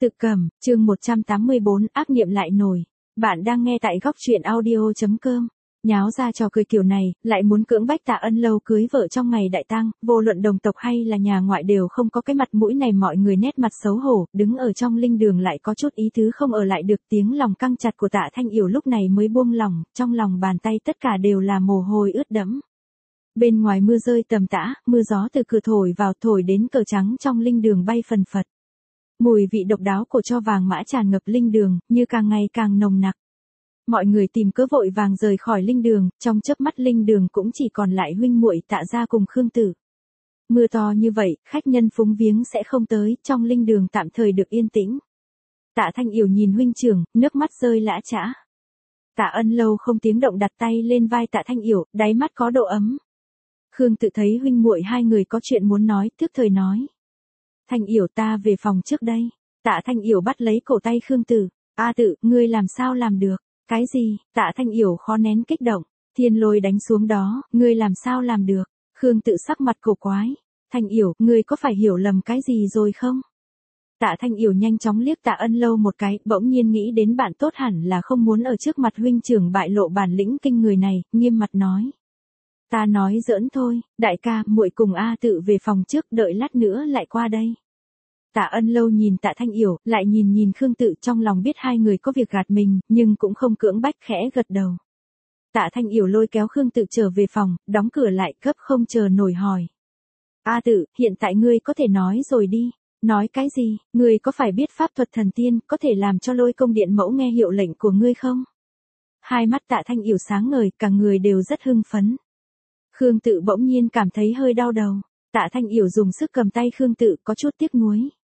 Tự Cầm, chương 184, ác niệm lại nổi. Bạn đang nghe tại góc truyện audio.com. Nháo ra trò cười kiểu này, lại muốn cưỡng bách Tạ Ân Lâu cưới vợ trong ngày đại tang, vô luận đồng tộc hay là nhà ngoại đều không có cái mặt mũi này, mọi người nét mặt xấu hổ, đứng ở trong linh đường lại có chút ý tứ không ở lại được. Tiếng lòng căng chặt của Tạ Thanh Yểu lúc này mới buông lỏng, trong lòng bàn tay tất cả đều là mồ hôi ướt đẫm. Bên ngoài mưa rơi tầm tã, mưa gió từ cửa thổi vào thổi đến cờ trắng trong linh đường bay phần phật. Mùi vị độc đáo của tro vàng mã tràn ngập linh đường, như càng ngày càng nồng nặc. Mọi người tìm cớ vội vàng rời khỏi linh đường, trong chớp mắt linh đường cũng chỉ còn lại huynh muội Tạ gia cùng Khương Tử. Mưa to như vậy, khách nhân phúng viếng sẽ không tới, trong linh đường tạm thời được yên tĩnh. Tạ Thanh Yểu nhìn huynh trưởng, nước mắt rơi lã chã. Tạ Ân Lâu không tiếng động đặt tay lên vai Tạ Thanh Yểu, đáy mắt có độ ấm. Khương Tự thấy huynh muội hai người có chuyện muốn nói, tức thời nói. Thanh Yểu, ta về phòng trước đây. Tạ Thanh Yểu bắt lấy cổ tay Khương Tử. A Tự, ngươi làm sao làm được? Cái gì? Tạ Thanh Yểu khó nén kích động. Thiên lôi đánh xuống đó, ngươi làm sao làm được? Khương Tự sắc mặt cổ quái. Thanh Yểu, ngươi có phải hiểu lầm cái gì rồi không? Tạ Thanh Yểu nhanh chóng liếc Tạ Ân Lâu một cái, bỗng nhiên nghĩ đến bạn tốt hẳn là không muốn ở trước mặt huynh trưởng bại lộ bản lĩnh kinh người này, nghiêm mặt nói. Ta nói giỡn thôi, đại ca, muội cùng A Tự về phòng trước, đợi lát nữa lại qua đây. Tạ Ân Lâu nhìn Tạ Thanh Yểu, lại nhìn Khương Tự, trong lòng biết hai người có việc gạt mình, nhưng cũng không cưỡng bách, khẽ gật đầu. Tạ Thanh Yểu lôi kéo Khương Tự trở về phòng, đóng cửa lại, gấp không chờ nổi hỏi. A Tự, hiện tại ngươi có thể nói rồi đi. Nói cái gì? Ngươi có phải biết pháp thuật thần tiên, có thể làm cho Lôi Công Điện mẫu nghe hiệu lệnh của ngươi không? Hai mắt Tạ Thanh Yểu sáng ngời, cả người đều rất hưng phấn. Khương Tự bỗng nhiên cảm thấy hơi đau đầu. Tạ Thanh Yểu dùng sức cầm tay Khương Tự, có chút tiếc nuối.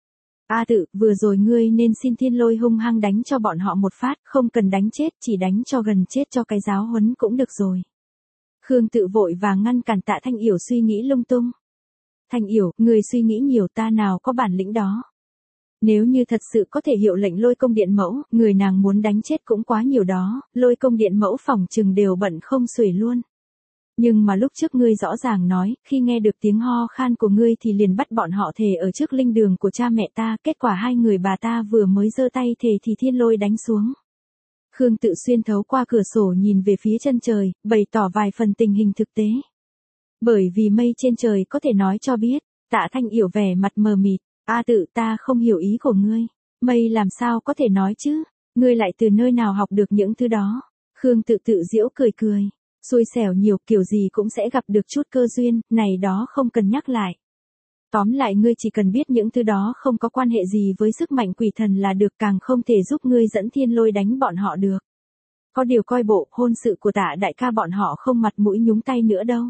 A Tự, vừa rồi ngươi nên xin Thiên Lôi hung hăng đánh cho bọn họ một phát, không cần đánh chết, chỉ đánh cho gần chết cho cái giáo huấn cũng được rồi. Khương Tự vội vàng ngăn cản Tạ Thanh Yểu suy nghĩ lung tung. Thanh Yểu, ngươi suy nghĩ nhiều, ta nào có bản lĩnh đó. Nếu như thật sự có thể hiệu lệnh Lôi Công Điện mẫu, người nàng muốn đánh chết cũng quá nhiều đó, Lôi Công Điện mẫu phòng chừng đều bận không xuể luôn. Nhưng mà lúc trước ngươi rõ ràng nói, khi nghe được tiếng ho khan của ngươi thì liền bắt bọn họ thề ở trước linh đường của cha mẹ ta, kết quả hai người bà ta vừa mới giơ tay thề thì thiên lôi đánh xuống. Khương Tự xuyên thấu qua cửa sổ nhìn về phía chân trời, bày tỏ vài phần tình hình thực tế. Bởi vì mây trên trời có thể nói cho biết. Tạ Thanh Yểu vẻ mặt mờ mịt. A Tự, ta không hiểu ý của ngươi. Mây làm sao có thể nói chứ? Ngươi lại từ nơi nào học được những thứ đó? Khương Tự tự giễu cười cười. Xui xẻo nhiều, kiểu gì cũng sẽ gặp được chút cơ duyên, này đó không cần nhắc lại. Tóm lại ngươi chỉ cần biết những thứ đó không có quan hệ gì với sức mạnh quỷ thần là được, càng không thể giúp ngươi dẫn thiên lôi đánh bọn họ được. Có điều coi bộ, hôn sự của Tạ đại ca bọn họ không mặt mũi nhúng tay nữa đâu.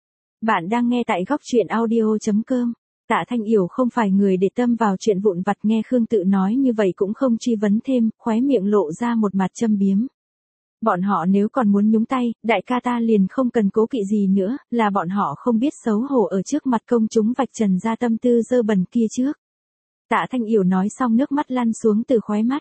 Bạn đang nghe tại góc truyện audio.com. Tạ Thanh Yểu không phải người để tâm vào chuyện vụn vặt, nghe Khương Tự nói như vậy cũng không truy vấn thêm, khóe miệng lộ ra một mặt châm biếm. Bọn họ nếu còn muốn nhúng tay, đại ca ta liền không cần cố kỵ gì nữa, là bọn họ không biết xấu hổ ở trước mặt công chúng vạch trần ra tâm tư dơ bẩn kia trước. Tạ Thanh Yểu nói xong nước mắt lăn xuống từ khóe mắt.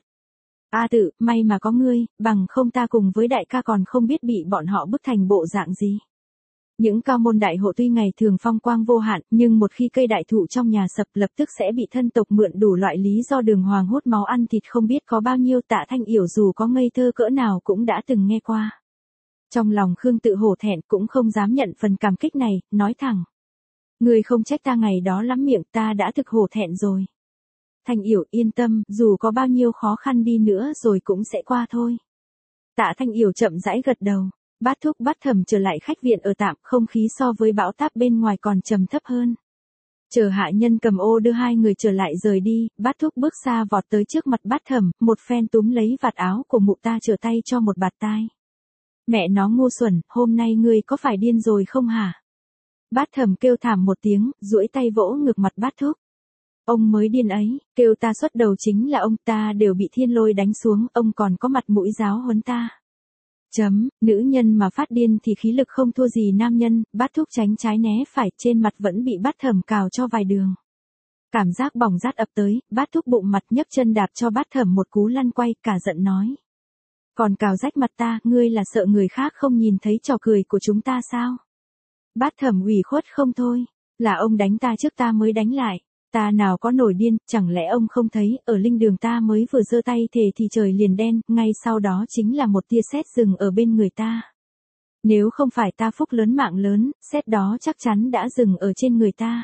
A Tự, may mà có ngươi, bằng không ta cùng với đại ca còn không biết bị bọn họ bức thành bộ dạng gì. Những cao môn đại hộ tuy ngày thường phong quang vô hạn, nhưng một khi cây đại thụ trong nhà sập lập tức sẽ bị thân tộc mượn đủ loại lý do đường hoàng hút máu ăn thịt, không biết có bao nhiêu. Tạ Thanh Yểu dù có ngây thơ cỡ nào cũng đã từng nghe qua. Trong lòng Khương Tự hổ thẹn, cũng không dám nhận phần cảm kích này, nói thẳng. Ngươi không trách ta ngày đó lắm miệng, ta đã thực hổ thẹn rồi. Thanh Yểu yên tâm, dù có bao nhiêu khó khăn đi nữa rồi cũng sẽ qua thôi. Tạ Thanh Yểu chậm rãi gật đầu. Bát Thúc Bát Thẩm trở lại khách viện ở tạm, không khí so với bão táp bên ngoài còn trầm thấp hơn. Chờ hạ nhân cầm ô đưa hai người trở lại rời đi, Bát Thúc bước xa vọt tới trước mặt Bát Thẩm, một phen túm lấy vạt áo của mụ ta, trở tay cho một bạt tai. Mẹ nó ngu xuẩn, hôm nay ngươi có phải điên rồi không hả? Bát Thẩm kêu thảm một tiếng, duỗi tay vỗ ngực mặt Bát Thúc. Ông mới điên ấy, kêu ta xuất đầu chính là ông, ta đều bị thiên lôi đánh xuống, ông còn có mặt mũi giáo huấn ta. Nữ nhân mà phát điên thì khí lực không thua gì nam nhân. Bát Thúc tránh trái né phải, trên mặt vẫn bị Bát Thẩm cào cho vài đường. Cảm giác bỏng rát ập tới, Bát Thúc bụng mặt nhấc chân đạp cho Bát Thẩm một cú lăn quay, cả giận nói. Còn cào rách mặt ta, ngươi là sợ người khác không nhìn thấy trò cười của chúng ta sao? Bát Thẩm ủy khuất không thôi, là ông đánh ta trước ta mới đánh lại. Ta nào có nổi điên, chẳng lẽ ông không thấy, ở linh đường ta mới vừa giơ tay thề thì trời liền đen, ngay sau đó chính là một tia sét dừng ở bên người ta. Nếu không phải ta phúc lớn mạng lớn, sét đó chắc chắn đã dừng ở trên người ta.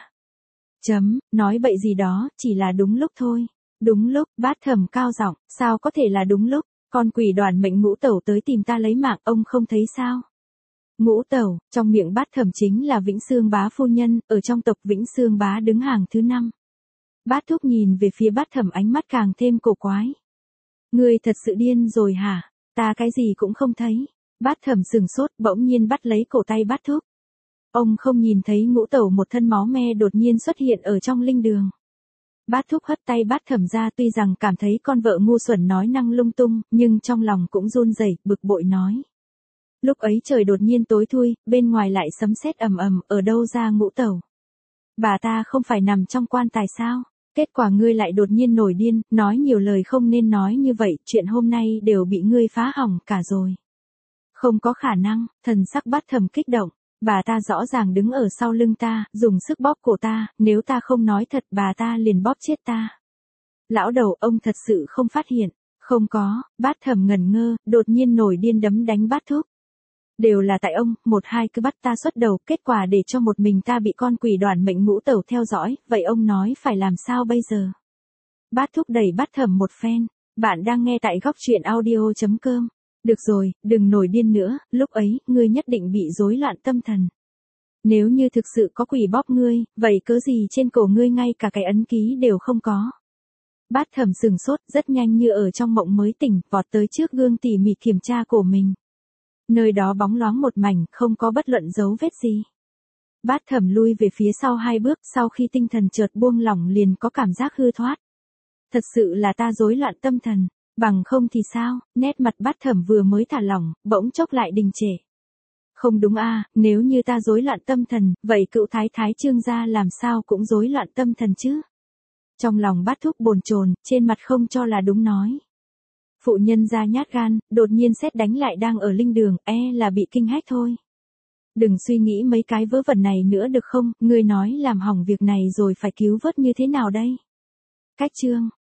Nói bậy gì đó, chỉ là đúng lúc thôi. Đúng lúc, Bát Thẩm cao giọng, sao có thể là đúng lúc, con quỷ đoàn mệnh Ngũ Tẩu tới tìm ta lấy mạng, ông không thấy sao? Ngũ Tẩu, trong miệng Bát Thẩm chính là Vĩnh Xương Bá phu nhân, ở trong tộc Vĩnh Xương Bá đứng hàng thứ 5. Bát Thúc nhìn về phía Bát Thẩm ánh mắt càng thêm cổ quái. Ngươi thật sự điên rồi hả? Ta cái gì cũng không thấy. Bát Thẩm sừng sốt, bỗng nhiên bắt lấy cổ tay Bát Thúc. Ông không nhìn thấy Ngũ Tẩu một thân máu me đột nhiên xuất hiện ở trong linh đường. Bát Thúc hất tay Bát Thẩm ra, tuy rằng cảm thấy con vợ ngu xuẩn nói năng lung tung, nhưng trong lòng cũng run rẩy, bực bội nói. Lúc ấy trời đột nhiên tối thui, bên ngoài lại sấm sét ầm ầm, ở đâu ra Ngũ Tẩu? Bà ta không phải nằm trong quan tài sao? Kết quả ngươi lại đột nhiên nổi điên, nói nhiều lời không nên nói như vậy, chuyện hôm nay đều bị ngươi phá hỏng cả rồi. Không có khả năng, thần sắc Bát Thẩm kích động. Bà ta rõ ràng đứng ở sau lưng ta, dùng sức bóp cổ ta, nếu ta không nói thật bà ta liền bóp chết ta. Lão đầu, ông thật sự không phát hiện. Không có, Bát Thẩm ngẩn ngơ, đột nhiên nổi điên đấm đánh Bát Thúc. Đều là tại ông, một hai cứ bắt ta xuất đầu, kết quả để cho một mình ta bị con quỷ đoàn mệnh Ngũ Tẩu theo dõi, vậy ông nói phải làm sao bây giờ? Bát Thúc đẩy Bát Thẩm một phen. Bạn đang nghe tại góc truyện audio.com. Được rồi, đừng nổi điên nữa, lúc ấy, ngươi nhất định bị rối loạn tâm thần. Nếu như thực sự có quỷ bóp ngươi, vậy cớ gì trên cổ ngươi ngay cả cái ấn ký đều không có. Bát Thẩm sừng sốt, rất nhanh như ở trong mộng mới tỉnh, vọt tới trước gương tỉ mỉ kiểm tra cổ mình. Nơi đó bóng loáng một mảnh, không có bất luận dấu vết gì. Bát Thẩm lui về phía sau 2 bước, sau khi tinh thần chợt buông lỏng liền có cảm giác hư thoát. Thật sự là ta rối loạn tâm thần. Bằng không thì sao, nét mặt Bát Thẩm vừa mới thả lỏng, bỗng chốc lại đình trệ. Không đúng a, nếu như ta rối loạn tâm thần, vậy cựu thái thái Trương gia làm sao cũng rối loạn tâm thần chứ? Trong lòng Bát Thúc bồn chồn, trên mặt không cho là đúng nói. Phụ nhân gia nhát gan, đột nhiên sét đánh lại đang ở linh đường, là bị kinh hách thôi. Đừng suy nghĩ mấy cái vớ vẩn này nữa được không, ngươi nói làm hỏng việc này rồi phải cứu vớt như thế nào đây? Cách chương